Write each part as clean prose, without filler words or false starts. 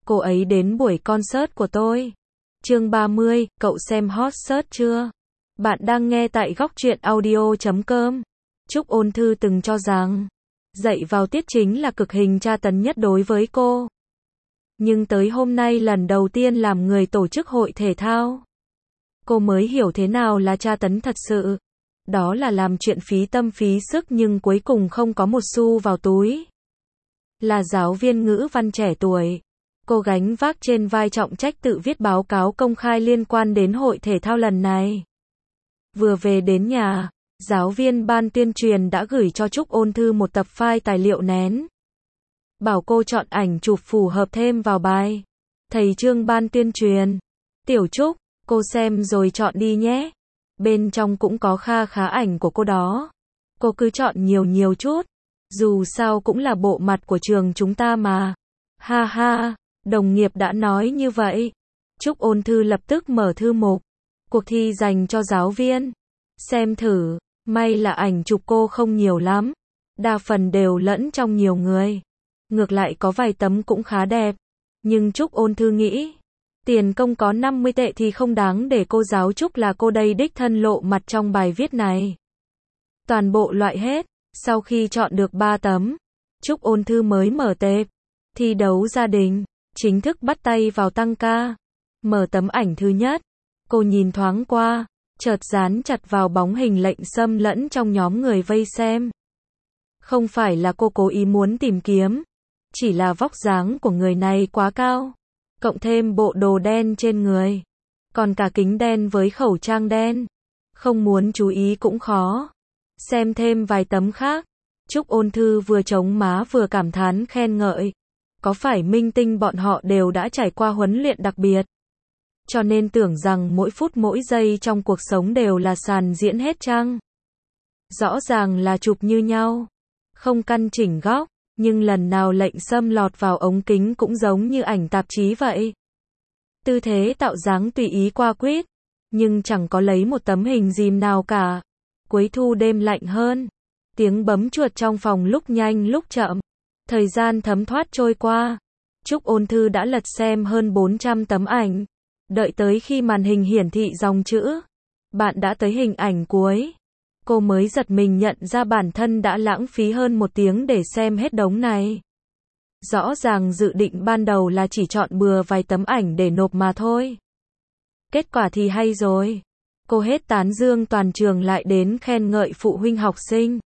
cô ấy đến buổi concert của tôi. Chương 30, cậu xem hot search chưa? Bạn đang nghe tại góc truyện audio.com. Trúc Ôn Thư từng cho rằng, dạy vào tiết chính là cực hình tra tấn nhất đối với cô. Nhưng tới hôm nay lần đầu tiên làm người tổ chức hội thể thao, cô mới hiểu thế nào là tra tấn thật sự. Đó là làm chuyện phí tâm phí sức nhưng cuối cùng không có một xu vào túi. Là giáo viên ngữ văn trẻ tuổi, cô gánh vác trên vai trọng trách tự viết báo cáo công khai liên quan đến hội thể thao lần này. Vừa về đến nhà, giáo viên ban tuyên truyền đã gửi cho Trúc Ôn Thư một tập file tài liệu nén. Bảo cô chọn ảnh chụp phù hợp thêm vào bài. Thầy Trương ban tuyên truyền. Tiểu Trúc, cô xem rồi chọn đi nhé. Bên trong cũng có kha khá ảnh của cô đó. Cô cứ chọn nhiều chút. Dù sao cũng là bộ mặt của trường chúng ta mà. Ha ha, đồng nghiệp đã nói như vậy. Trúc Ôn Thư lập tức mở thư mục. Cuộc thi dành cho giáo viên. Xem thử, may là ảnh chụp cô không nhiều lắm. Đa phần đều lẫn trong nhiều người. Ngược lại có vài tấm cũng khá đẹp. Nhưng Trúc Ôn Thư nghĩ, tiền công có 50 tệ thì không đáng để cô giáo Trúc là cô đây đích thân lộ mặt trong bài viết này. Toàn bộ loại hết. Sau khi chọn được 3 tấm, Trúc Ôn Thư mới mở tệp. Thi đấu gia đình, chính thức bắt tay vào tăng ca. Mở tấm ảnh thứ nhất. Cô nhìn thoáng qua, chợt dán chặt vào bóng hình Lệnh Sâm lẫn trong nhóm người vây xem. Không phải là cô cố ý muốn tìm kiếm, chỉ là vóc dáng của người này quá cao, cộng thêm bộ đồ đen trên người, còn cả kính đen với khẩu trang đen, không muốn chú ý cũng khó. Xem thêm vài tấm khác, Trúc Ôn Thư vừa chống má vừa cảm thán khen ngợi. Có phải minh tinh bọn họ đều đã trải qua huấn luyện đặc biệt, cho nên tưởng rằng mỗi phút mỗi giây trong cuộc sống đều là sàn diễn hết chăng? Rõ ràng là chụp như nhau, không căn chỉnh góc, nhưng lần nào Lệnh Sâm lọt vào ống kính cũng giống như ảnh tạp chí vậy. Tư thế tạo dáng tùy ý qua quýt, nhưng chẳng có lấy một tấm hình dìm nào cả. Cuối thu đêm lạnh hơn, tiếng bấm chuột trong phòng lúc nhanh lúc chậm. Thời gian thấm thoát trôi qua, Trúc Ôn Thư đã lật xem hơn 400 tấm ảnh. Đợi tới khi màn hình hiển thị dòng chữ bạn đã tới hình ảnh cuối, cô mới giật mình nhận ra bản thân đã lãng phí hơn 1 tiếng để xem hết đống này. Rõ ràng dự định ban đầu là chỉ chọn bừa vài tấm ảnh để nộp mà thôi. Kết quả thì hay rồi. Cô hết tán dương toàn trường lại đến khen ngợi phụ huynh học sinh.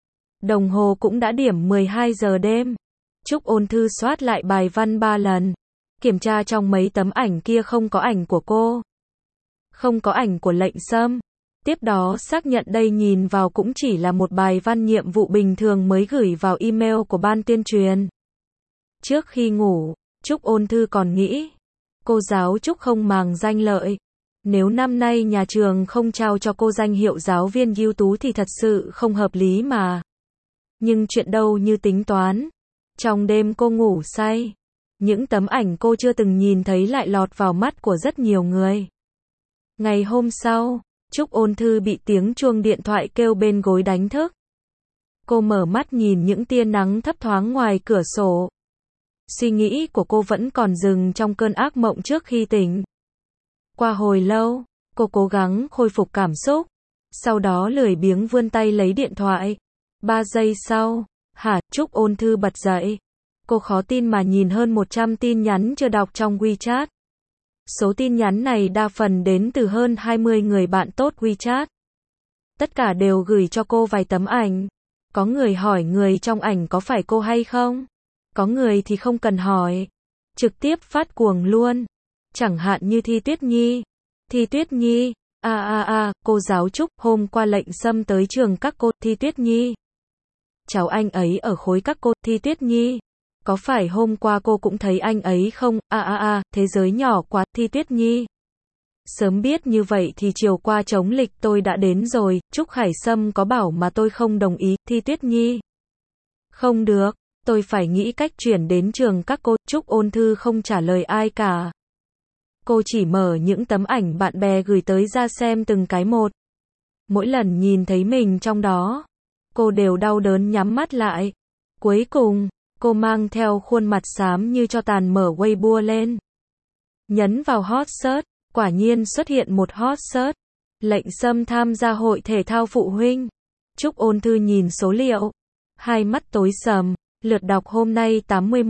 Đồng hồ cũng đã điểm 12 giờ đêm. Trúc Ôn Thư soát lại bài văn 3 lần. Kiểm tra trong mấy tấm ảnh kia không có ảnh của cô. Không có ảnh của Lệnh Sâm. Tiếp đó xác nhận đây nhìn vào cũng chỉ là một bài văn nhiệm vụ bình thường mới gửi vào email của ban tuyên truyền. Trước khi ngủ, Trúc Ôn Thư còn nghĩ, cô giáo Trúc không màng danh lợi. Nếu năm nay nhà trường không trao cho cô danh hiệu giáo viên ưu tú thì thật sự không hợp lý mà. Nhưng chuyện đâu như tính toán. Trong đêm cô ngủ say, những tấm ảnh cô chưa từng nhìn thấy lại lọt vào mắt của rất nhiều người. Ngày hôm sau, Trúc Ôn Thư bị tiếng chuông điện thoại kêu bên gối đánh thức. Cô mở mắt nhìn những tia nắng thấp thoáng ngoài cửa sổ. Suy nghĩ của cô vẫn còn dừng trong cơn ác mộng trước khi tỉnh. Qua hồi lâu, cô cố gắng khôi phục cảm xúc. Sau đó lười biếng vươn tay lấy điện thoại. 3 giây sau, Trúc Ôn Thư bật dậy. Cô khó tin mà nhìn hơn 100 tin nhắn chưa đọc trong WeChat. Số tin nhắn này đa phần đến từ hơn 20 người bạn tốt WeChat. Tất cả đều gửi cho cô vài tấm ảnh. Có người hỏi người trong ảnh có phải cô hay không? Có người thì không cần hỏi, trực tiếp phát cuồng luôn. Chẳng hạn như Thi Tuyết Nhi. Thi Tuyết Nhi, cô giáo Trúc, hôm qua Lệnh Sâm tới trường các cô, Thi Tuyết Nhi. Cháu anh ấy ở khối các cô, Thi Tuyết Nhi. Có phải hôm qua cô cũng thấy anh ấy không? Thế giới nhỏ quá, Thi Tuyết Nhi. Sớm biết như vậy thì chiều qua chống lịch tôi đã đến rồi, Trúc Khải Sâm có bảo mà tôi không đồng ý, Thi Tuyết Nhi. Không được, tôi phải nghĩ cách chuyển đến trường các cô, Trúc Ôn Thư không trả lời ai cả. Cô chỉ mở những tấm ảnh bạn bè gửi tới ra xem từng cái một. Mỗi lần nhìn thấy mình trong đó, cô đều đau đớn nhắm mắt lại. Cuối cùng, Cô mang theo khuôn mặt xám như tro tàn mở Weibo lên. Nhấn vào hot search, quả nhiên xuất hiện một hot search. Lệnh Sâm tham gia hội thể thao phụ huynh. Trúc Ôn Thư nhìn số liệu. Hai mắt tối sầm, lượt đọc hôm nay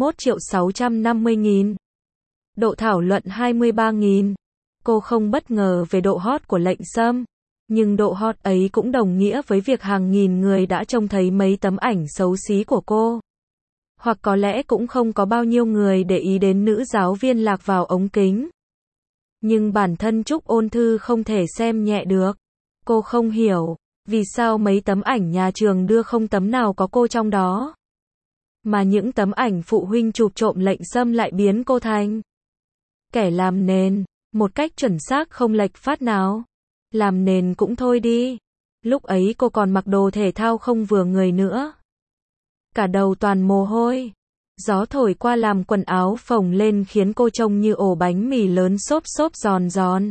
81.650.000. Độ thảo luận 23.000. Cô không bất ngờ về độ hot của Lệnh Sâm. Nhưng độ hot ấy cũng đồng nghĩa với việc hàng nghìn người đã trông thấy mấy tấm ảnh xấu xí của cô. Hoặc có lẽ cũng không có bao nhiêu người để ý đến nữ giáo viên lạc vào ống kính. Nhưng bản thân Trúc Ôn Thư không thể xem nhẹ được. Cô không hiểu, vì sao mấy tấm ảnh nhà trường đưa không tấm nào có cô trong đó. Mà những tấm ảnh phụ huynh chụp trộm Lệnh Sâm lại biến cô thành kẻ làm nền, một cách chuẩn xác không lệch phát nào. Làm nền cũng thôi đi. Lúc ấy cô còn mặc đồ thể thao không vừa người nữa. Cả đầu toàn mồ hôi. Gió thổi qua làm quần áo phồng lên khiến cô trông như ổ bánh mì lớn xốp xốp giòn giòn.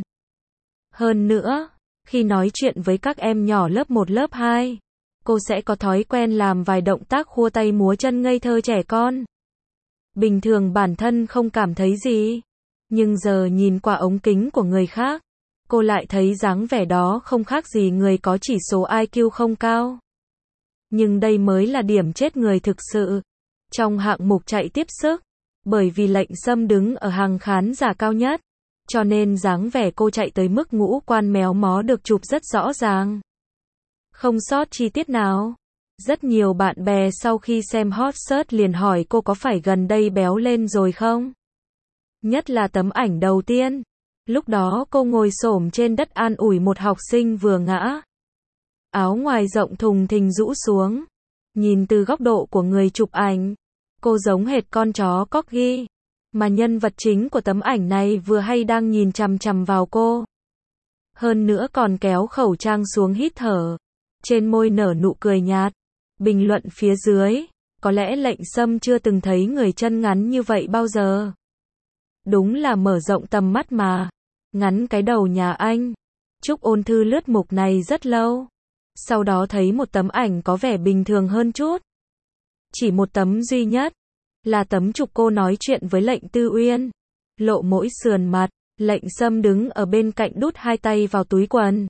Hơn nữa, khi nói chuyện với các em nhỏ lớp 1 lớp 2, cô sẽ có thói quen làm vài động tác khua tay múa chân ngây thơ trẻ con. Bình thường bản thân không cảm thấy gì, nhưng giờ nhìn qua ống kính của người khác, cô lại thấy dáng vẻ đó không khác gì người có chỉ số IQ không cao. Nhưng đây mới là điểm chết người thực sự. Trong hạng mục chạy tiếp sức, bởi vì Lệnh Sâm đứng ở hàng khán giả cao nhất, cho nên dáng vẻ cô chạy tới mức ngũ quan méo mó được chụp rất rõ ràng. Không sót chi tiết nào. Rất nhiều bạn bè sau khi xem hot search liền hỏi cô có phải gần đây béo lên rồi không? Nhất là tấm ảnh đầu tiên. Lúc đó cô ngồi xổm trên đất an ủi một học sinh vừa ngã. Áo ngoài rộng thùng thình rũ xuống. Nhìn từ góc độ của người chụp ảnh, cô giống hệt con chó corgi, mà nhân vật chính của tấm ảnh này vừa hay đang nhìn chằm chằm vào cô. Hơn nữa còn kéo khẩu trang xuống hít thở, trên môi nở nụ cười nhạt. Bình luận phía dưới, có lẽ Lệnh Sâm chưa từng thấy người chân ngắn như vậy bao giờ. Đúng là mở rộng tầm mắt mà. Ngắn cái đầu nhà anh. Trúc Ôn Thư lướt mục này rất lâu. Sau đó thấy một tấm ảnh có vẻ bình thường hơn chút. Chỉ một tấm duy nhất, là tấm chụp cô nói chuyện với Lệnh Tư Uyên. Lộ mỗi sườn mặt, Lệnh Sâm đứng ở bên cạnh đút hai tay vào túi quần.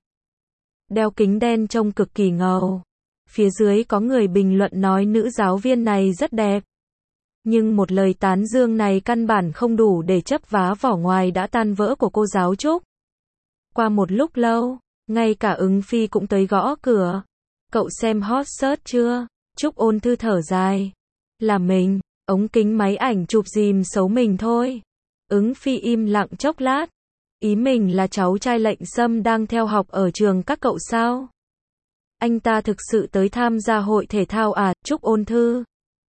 Đeo kính đen trông cực kỳ ngầu. Phía dưới có người bình luận nói nữ giáo viên này rất đẹp. Nhưng một lời tán dương này căn bản không đủ để chấp vá vỏ ngoài đã tan vỡ của cô giáo Trúc. Qua một lúc lâu, ngay cả Ứng Phi cũng tới gõ cửa. Cậu xem hot search chưa? Trúc Ôn Thư thở dài. Là mình, ống kính máy ảnh chụp dìm xấu mình thôi. Ứng Phi im lặng chốc lát. Ý mình là cháu trai Lệnh Sâm đang theo học ở trường các cậu sao? Anh ta thực sự tới tham gia hội thể thao à? Trúc Ôn Thư.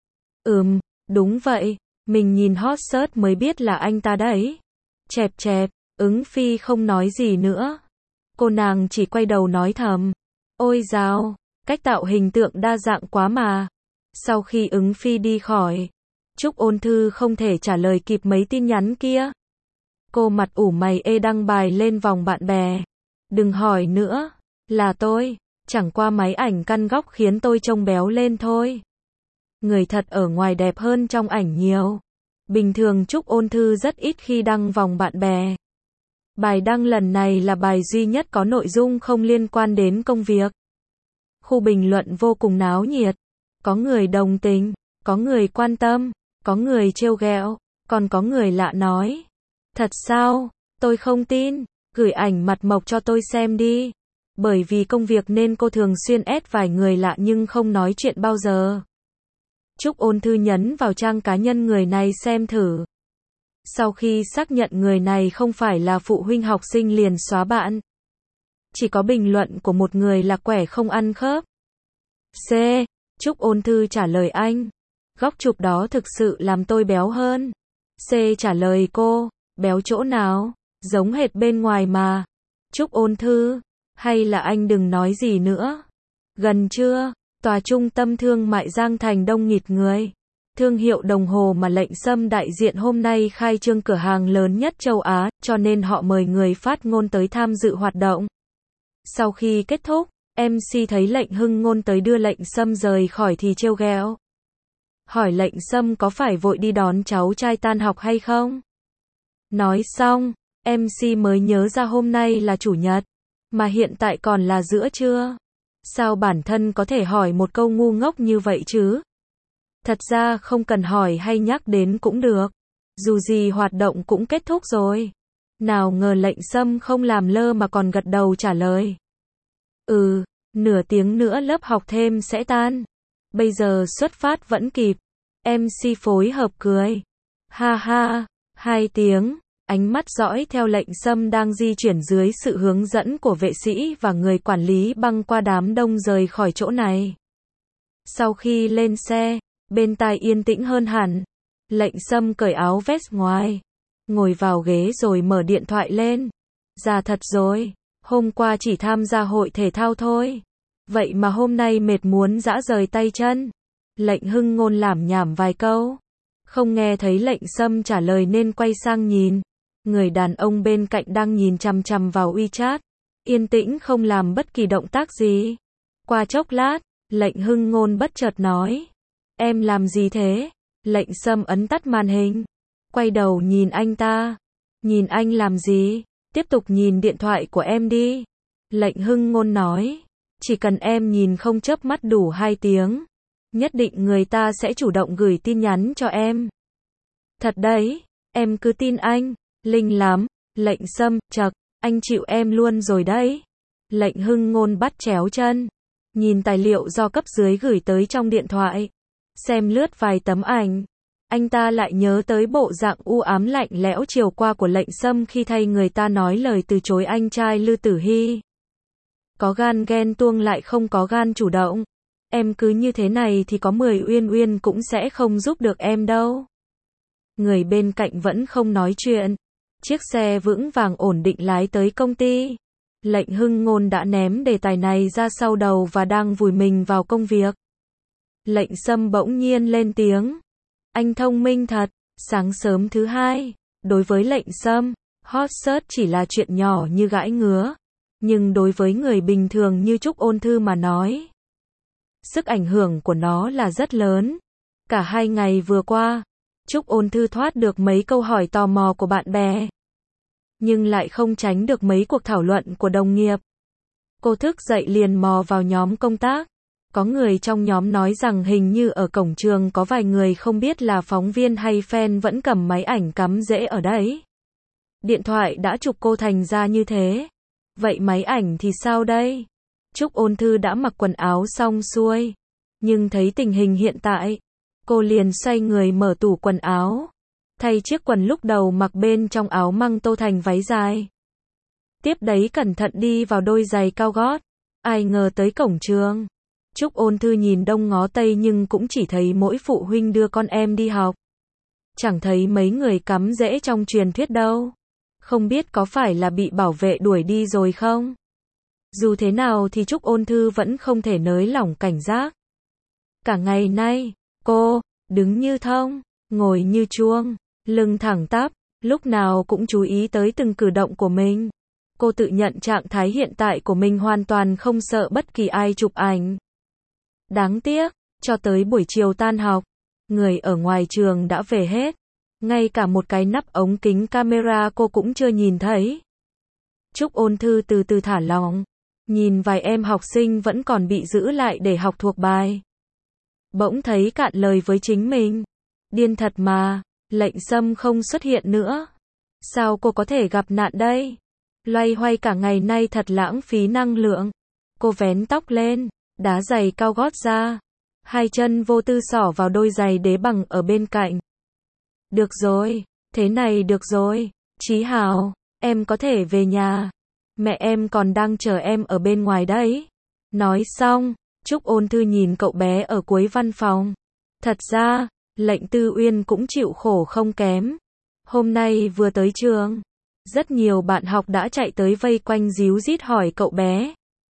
Đúng vậy, mình nhìn hot search mới biết là anh ta đấy. Chẹp chẹp, Ứng Phi không nói gì nữa. Cô nàng chỉ quay đầu nói thầm. Ôi dào, cách tạo hình tượng đa dạng quá mà. Sau khi Ứng Phi đi khỏi, Trúc Ôn Thư không thể trả lời kịp mấy tin nhắn kia. Cô mặt ủ mày đăng bài lên vòng bạn bè. Đừng hỏi nữa, là tôi, chẳng qua máy ảnh căn góc khiến tôi trông béo lên thôi. Người thật ở ngoài đẹp hơn trong ảnh nhiều. Bình thường Trúc Ôn Thư rất ít khi đăng vòng bạn bè. Bài đăng lần này là bài duy nhất có nội dung không liên quan đến công việc. Khu bình luận vô cùng náo nhiệt. Có người đồng tình, có người quan tâm, có người trêu ghẹo, còn có người lạ nói. Thật sao? Tôi không tin, gửi ảnh mặt mộc cho tôi xem đi. Bởi vì công việc nên cô thường xuyên add vài người lạ nhưng không nói chuyện bao giờ. Trúc Ôn Thư nhấn vào trang cá nhân người này xem thử. Sau khi xác nhận người này không phải là phụ huynh học sinh liền xóa bạn. Chỉ có bình luận của một người là quẻ không ăn khớp. C. Trúc Ôn Thư trả lời anh. Góc chụp đó thực sự làm tôi béo hơn. C trả lời cô. Béo chỗ nào? Giống hệt bên ngoài mà. Trúc Ôn Thư. Hay là anh đừng nói gì nữa. Gần chưa? Tòa trung tâm thương mại Giang Thành đông nghịt người. Thương hiệu đồng hồ mà Lệnh Sâm đại diện hôm nay khai trương cửa hàng lớn nhất châu Á, cho nên họ mời người phát ngôn tới tham dự hoạt động. Sau khi kết thúc, MC thấy Lệnh Hưng Ngôn tới đưa Lệnh Sâm rời khỏi thì trêu ghẹo. hỏi lệnh Sâm có phải vội đi đón cháu trai tan học hay không. Nói xong, MC mới nhớ ra hôm nay là chủ nhật, mà hiện tại còn là giữa trưa. Sao bản thân có thể hỏi một câu ngu ngốc như vậy chứ? Thật ra không cần hỏi hay nhắc đến cũng được. Dù gì hoạt động cũng kết thúc rồi. Nào ngờ lệnh Sâm không làm lơ mà còn gật đầu trả lời. Nửa tiếng nữa lớp học thêm sẽ tan. Bây giờ xuất phát vẫn kịp. MC phối hợp cười. Ha ha, 2 tiếng. Ánh mắt dõi theo lệnh Sâm đang di chuyển dưới sự hướng dẫn của vệ sĩ và người quản lý băng qua đám đông rời khỏi chỗ này. Sau khi lên xe, bên tai yên tĩnh hơn hẳn. Lệnh Sâm cởi áo vest ngoài, ngồi vào ghế rồi mở điện thoại lên. Già thật rồi, hôm qua chỉ tham gia hội thể thao thôi. Vậy mà hôm nay mệt muốn giã rời tay chân. Lệnh Hưng Ngôn lảm nhảm vài câu. Không nghe thấy lệnh Sâm trả lời nên quay sang nhìn. Người đàn ông bên cạnh đang nhìn chằm chằm vào WeChat. Yên tĩnh không làm bất kỳ động tác gì. Qua chốc lát, lệnh Hưng Ngôn bất chợt nói. Em làm gì thế? Lệnh Sâm ấn tắt màn hình. Quay đầu nhìn anh ta. Nhìn anh làm gì? Tiếp tục nhìn điện thoại của em đi. Lệnh Hưng Ngôn nói. Chỉ cần em nhìn không chớp mắt đủ 2 tiếng. Nhất định người ta sẽ chủ động gửi tin nhắn cho em. Thật đấy, em cứ tin anh. Linh lắm. Lệnh Sâm, chậc, anh chịu em luôn rồi đấy. Lệnh Hưng Ngôn bắt chéo chân. Nhìn tài liệu do cấp dưới gửi tới trong điện thoại. Xem lướt vài tấm ảnh. Anh ta lại nhớ tới bộ dạng u ám lạnh lẽo chiều qua của lệnh Sâm khi thay người ta nói lời từ chối anh trai Lư Tử Hy. Có gan ghen tuông lại không có gan chủ động. Em cứ như thế này thì có 10 Uyên Uyên cũng sẽ không giúp được em đâu. Người bên cạnh vẫn không nói chuyện. Chiếc xe vững vàng ổn định lái tới công ty. Lệnh Hưng Ngôn đã ném đề tài này ra sau đầu và đang vùi mình vào công việc. Lệnh Sâm bỗng nhiên lên tiếng. Anh thông minh thật. Sáng sớm thứ hai, đối với lệnh Sâm, hot search chỉ là chuyện nhỏ như gãi ngứa. Nhưng đối với người bình thường như Trúc Ôn Thư mà nói, sức ảnh hưởng của nó là rất lớn. Cả 2 ngày vừa qua, Trúc Ôn Thư thoát được mấy câu hỏi tò mò của bạn bè. Nhưng lại không tránh được mấy cuộc thảo luận của đồng nghiệp. Cô thức dậy liền mò vào nhóm công tác. Có người trong nhóm nói rằng hình như ở cổng trường có vài người không biết là phóng viên hay fan vẫn cầm máy ảnh cắm rễ ở đấy. Điện thoại đã chụp cô thành ra như thế. Vậy máy ảnh thì sao đây? Trúc Ôn Thư đã mặc quần áo xong xuôi. Nhưng thấy tình hình hiện tại, cô liền xoay người mở tủ quần áo. Thay chiếc quần lúc đầu mặc bên trong áo măng tô thành váy dài. Tiếp đấy cẩn thận đi vào đôi giày cao gót. Ai ngờ tới cổng trường. Trúc Ôn Thư nhìn đông ngó tây nhưng cũng chỉ thấy mỗi phụ huynh đưa con em đi học. Chẳng thấy mấy người cắm rễ trong truyền thuyết đâu. Không biết có phải là bị bảo vệ đuổi đi rồi không? Dù thế nào thì Trúc Ôn Thư vẫn không thể nới lỏng cảnh giác. Cả ngày nay, cô, đứng như thông, ngồi như chuông, lưng thẳng tắp, lúc nào cũng chú ý tới từng cử động của mình. Cô tự nhận trạng thái hiện tại của mình hoàn toàn không sợ bất kỳ ai chụp ảnh. Đáng tiếc, cho tới buổi chiều tan học, người ở ngoài trường đã về hết. Ngay cả một cái nắp ống kính camera cô cũng chưa nhìn thấy. Trúc Ôn Thư từ từ thả lỏng, nhìn vài em học sinh vẫn còn bị giữ lại để học thuộc bài. Bỗng thấy cạn lời với chính mình. Điên thật mà, lệnh Sâm không xuất hiện nữa. Sao cô có thể gặp nạn đây? Loay hoay cả ngày nay thật lãng phí năng lượng. Cô vén tóc lên, đá giày cao gót ra. 2 chân vô tư xỏ vào đôi giày đế bằng ở bên cạnh. Được rồi, thế này được rồi. Chí Hào, em có thể về nhà. Mẹ em còn đang chờ em ở bên ngoài đấy. Nói xong, Trúc Ôn Thư nhìn cậu bé ở cuối văn phòng. Thật ra, lệnh Tư Uyên cũng chịu khổ không kém. Hôm nay vừa tới trường, rất nhiều bạn học đã chạy tới vây quanh díu dít hỏi cậu bé.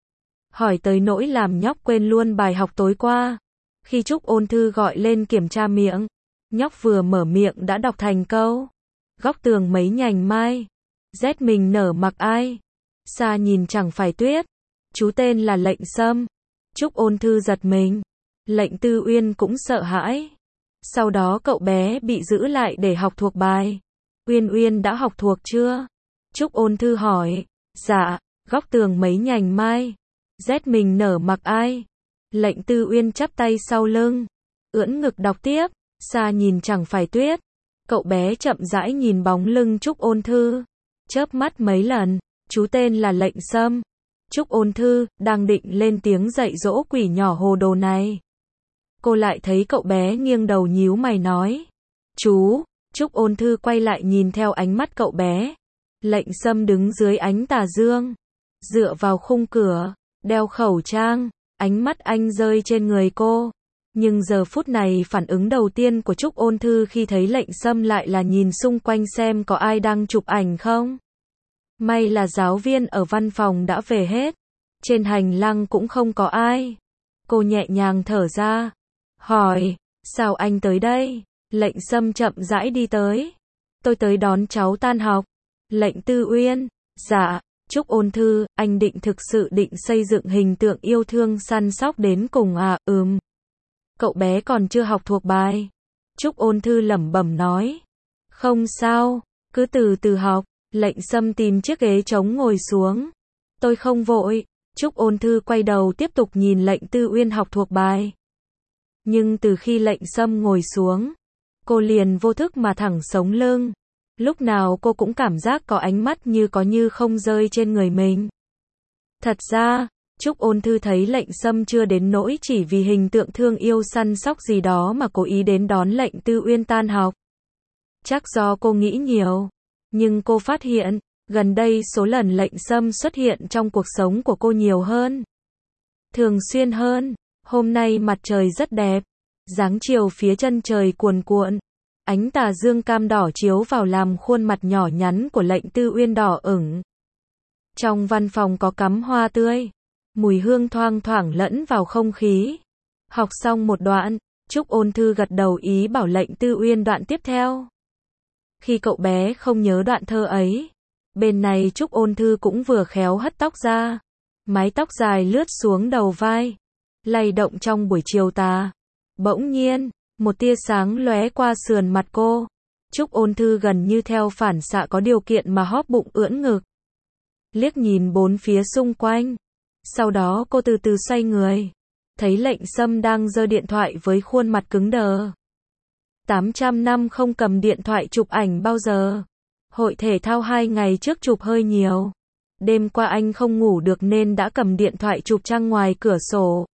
Hỏi tới nỗi làm nhóc quên luôn bài học tối qua. Khi Trúc Ôn Thư gọi lên kiểm tra miệng, nhóc vừa mở miệng đã đọc thành câu. Góc tường mấy nhành mai. Rét mình nở mặc ai. Xa nhìn chẳng phải tuyết. Chú tên là lệnh Sâm. Trúc Ôn Thư giật mình. Lệnh Tư Uyên cũng sợ hãi. Sau đó cậu bé bị giữ lại để học thuộc bài. Uyên Uyên đã học thuộc chưa? Trúc Ôn Thư hỏi. Dạ, góc tường mấy nhành mai. Rét mình nở mặc ai? Lệnh Tư Uyên chắp tay sau lưng, ưỡn ngực đọc tiếp. Xa nhìn chẳng phải tuyết. Cậu bé chậm rãi nhìn bóng lưng Trúc Ôn Thư, chớp mắt mấy lần. Chú tên là Lệnh Sâm. Trúc Ôn Thư đang định lên tiếng dạy dỗ quỷ nhỏ hồ đồ này, cô lại thấy cậu bé nghiêng đầu nhíu mày nói. Chú. Trúc Ôn Thư quay lại nhìn theo ánh mắt cậu bé. Lệnh Sâm đứng dưới ánh tà dương, dựa vào khung cửa, đeo khẩu trang. Ánh mắt anh rơi trên người cô. Nhưng giờ phút này phản ứng đầu tiên của Trúc Ôn Thư khi thấy Lệnh Sâm lại là nhìn xung quanh xem có ai đang chụp ảnh không. May là giáo viên ở văn phòng đã về hết. Trên hành lang cũng không có ai. Cô nhẹ nhàng thở ra, hỏi, sao anh tới đây? Lệnh Sâm chậm rãi đi tới. Tôi tới đón cháu tan học. Lệnh Tư Uyên. Dạ. Trúc Ôn Thư, anh thực sự định xây dựng hình tượng yêu thương săn sóc đến cùng à? Cậu bé còn chưa học thuộc bài. Trúc Ôn Thư lẩm bẩm nói. Không sao, cứ từ từ học. Lệnh Sâm tìm chiếc ghế trống ngồi xuống. Tôi không vội. Trúc Ôn Thư quay đầu tiếp tục nhìn Lệnh Tư Uyên học thuộc bài. Nhưng từ khi Lệnh Sâm ngồi xuống, cô liền vô thức mà thẳng sống lưng. Lúc nào cô cũng cảm giác có ánh mắt như có như không rơi trên người mình. Thật ra, Trúc Ôn Thư thấy Lệnh Sâm chưa đến nỗi chỉ vì hình tượng thương yêu săn sóc gì đó mà cố ý đến đón Lệnh Tư Uyên tan học. Chắc do cô nghĩ nhiều. Nhưng cô phát hiện, gần đây số lần Lệnh Sâm xuất hiện trong cuộc sống của cô nhiều hơn, thường xuyên hơn. Hôm nay mặt trời rất đẹp. Dáng chiều phía chân trời cuồn cuộn. Ánh tà dương cam đỏ chiếu vào làm khuôn mặt nhỏ nhắn của Lệnh Tư Uyên đỏ ửng. Trong văn phòng có cắm hoa tươi. Mùi hương thoang thoảng lẫn vào không khí. Học xong một đoạn, Trúc Ôn Thư gật đầu ý bảo Lệnh Tư Uyên đoạn tiếp theo. Khi cậu bé không nhớ đoạn thơ ấy, bên này Trúc Ôn Thư cũng vừa khéo hất tóc ra. Mái tóc dài lướt xuống đầu vai, lay động trong buổi chiều tà. Bỗng nhiên, một tia sáng lóe qua sườn mặt cô. Trúc Ôn Thư gần như theo phản xạ có điều kiện mà hóp bụng ưỡn ngực, liếc nhìn bốn phía xung quanh. Sau đó cô từ từ xoay người, thấy Lệnh Sâm đang giơ điện thoại với khuôn mặt cứng đờ. 800 năm không cầm điện thoại chụp ảnh bao giờ. Hội thể thao 2 ngày trước chụp hơi nhiều. Đêm qua anh không ngủ được nên đã cầm điện thoại chụp trăng ngoài cửa sổ.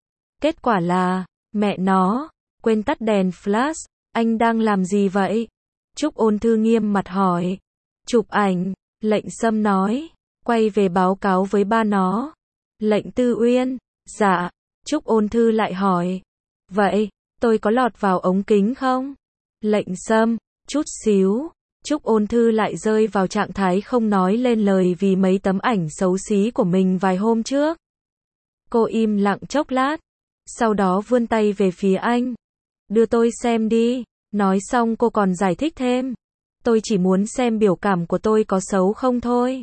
Kết quả là, mẹ nó, quên tắt đèn flash. Anh đang làm gì vậy? Trúc Ôn Thư nghiêm mặt hỏi. Chụp ảnh, Lệnh Sâm nói. Quay về báo cáo với ba nó. Lệnh Tư Uyên. Dạ. Trúc Ôn Thư lại hỏi. Vậy, tôi có lọt vào ống kính không? Lệnh Sâm. Chút xíu. Trúc Ôn Thư lại rơi vào trạng thái không nói lên lời vì mấy tấm ảnh xấu xí của mình vài hôm trước. Cô im lặng chốc lát, sau đó vươn tay về phía anh. Đưa tôi xem đi. Nói xong cô còn giải thích thêm. Tôi chỉ muốn xem biểu cảm của tôi có xấu không thôi.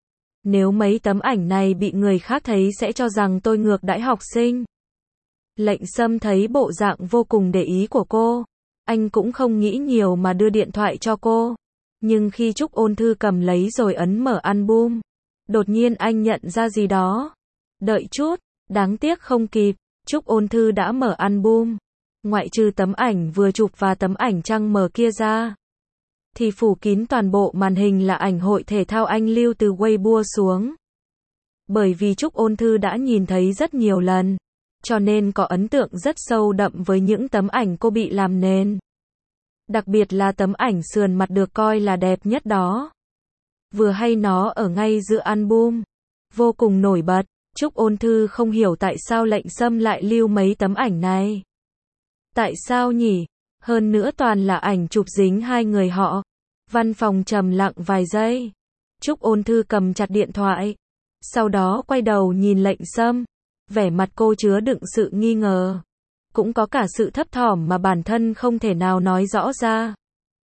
Nếu mấy tấm ảnh này bị người khác thấy sẽ cho rằng tôi ngược đãi học sinh. Lệnh Sâm thấy bộ dạng vô cùng để ý của cô. Anh cũng không nghĩ nhiều mà đưa điện thoại cho cô. Nhưng khi Trúc Ôn Thư cầm lấy rồi ấn mở album, đột nhiên anh nhận ra gì đó. Đợi chút, đáng tiếc không kịp. Trúc Ôn Thư đã mở album. Ngoại trừ tấm ảnh vừa chụp và tấm ảnh trăng mờ kia ra, thì phủ kín toàn bộ màn hình là ảnh hội thể thao anh lưu từ Weibo xuống. Bởi vì Trúc Ôn Thư đã nhìn thấy rất nhiều lần, cho nên có ấn tượng rất sâu đậm với những tấm ảnh cô bị làm nền. Đặc biệt là tấm ảnh sườn mặt được coi là đẹp nhất đó. Vừa hay nó ở ngay giữa album, vô cùng nổi bật. Trúc Ôn Thư không hiểu tại sao Lệnh Sâm lại lưu mấy tấm ảnh này. Tại sao nhỉ? Hơn nữa toàn là ảnh chụp dính hai người họ. Văn phòng trầm lặng vài giây. Trúc Ôn Thư cầm chặt điện thoại, sau đó quay đầu nhìn Lệnh Sâm. Vẻ mặt cô chứa đựng sự nghi ngờ, cũng có cả sự thấp thỏm mà bản thân không thể nào nói rõ ra.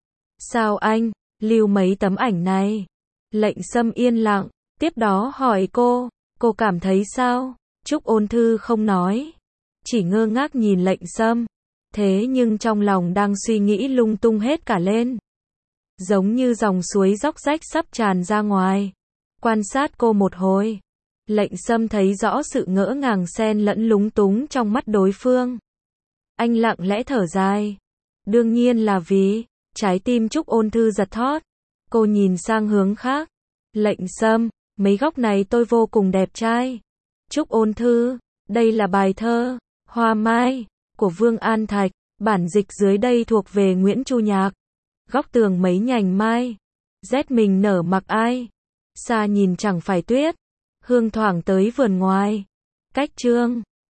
Sao anh lưu mấy tấm ảnh này? Lệnh Sâm yên lặng, tiếp đó hỏi cô cảm thấy sao? Trúc Ôn Thư không nói, chỉ ngơ ngác nhìn Lệnh Sâm. Thế nhưng trong lòng đang suy nghĩ lung tung hết cả lên. Giống như dòng suối róc rách sắp tràn ra ngoài. Quan sát cô một hồi. Lệnh Sâm thấy rõ sự ngỡ ngàng xen lẫn lúng túng trong mắt đối phương. Anh lặng lẽ thở dài. Đương nhiên là vì, trái tim Trúc Ôn Thư giật thót. Cô nhìn sang hướng khác. Lệnh Sâm, mấy góc này tôi vô cùng đẹp trai. Trúc Ôn Thư, đây là bài thơ, Hoa Mai, của Vương An Thạch, bản dịch dưới đây thuộc về Nguyễn Chu Nhạc. Góc tường mấy nhành mai, rét mình nở mặc ai, xa nhìn chẳng phải tuyết, hương thoảng tới vườn ngoài. Cách chương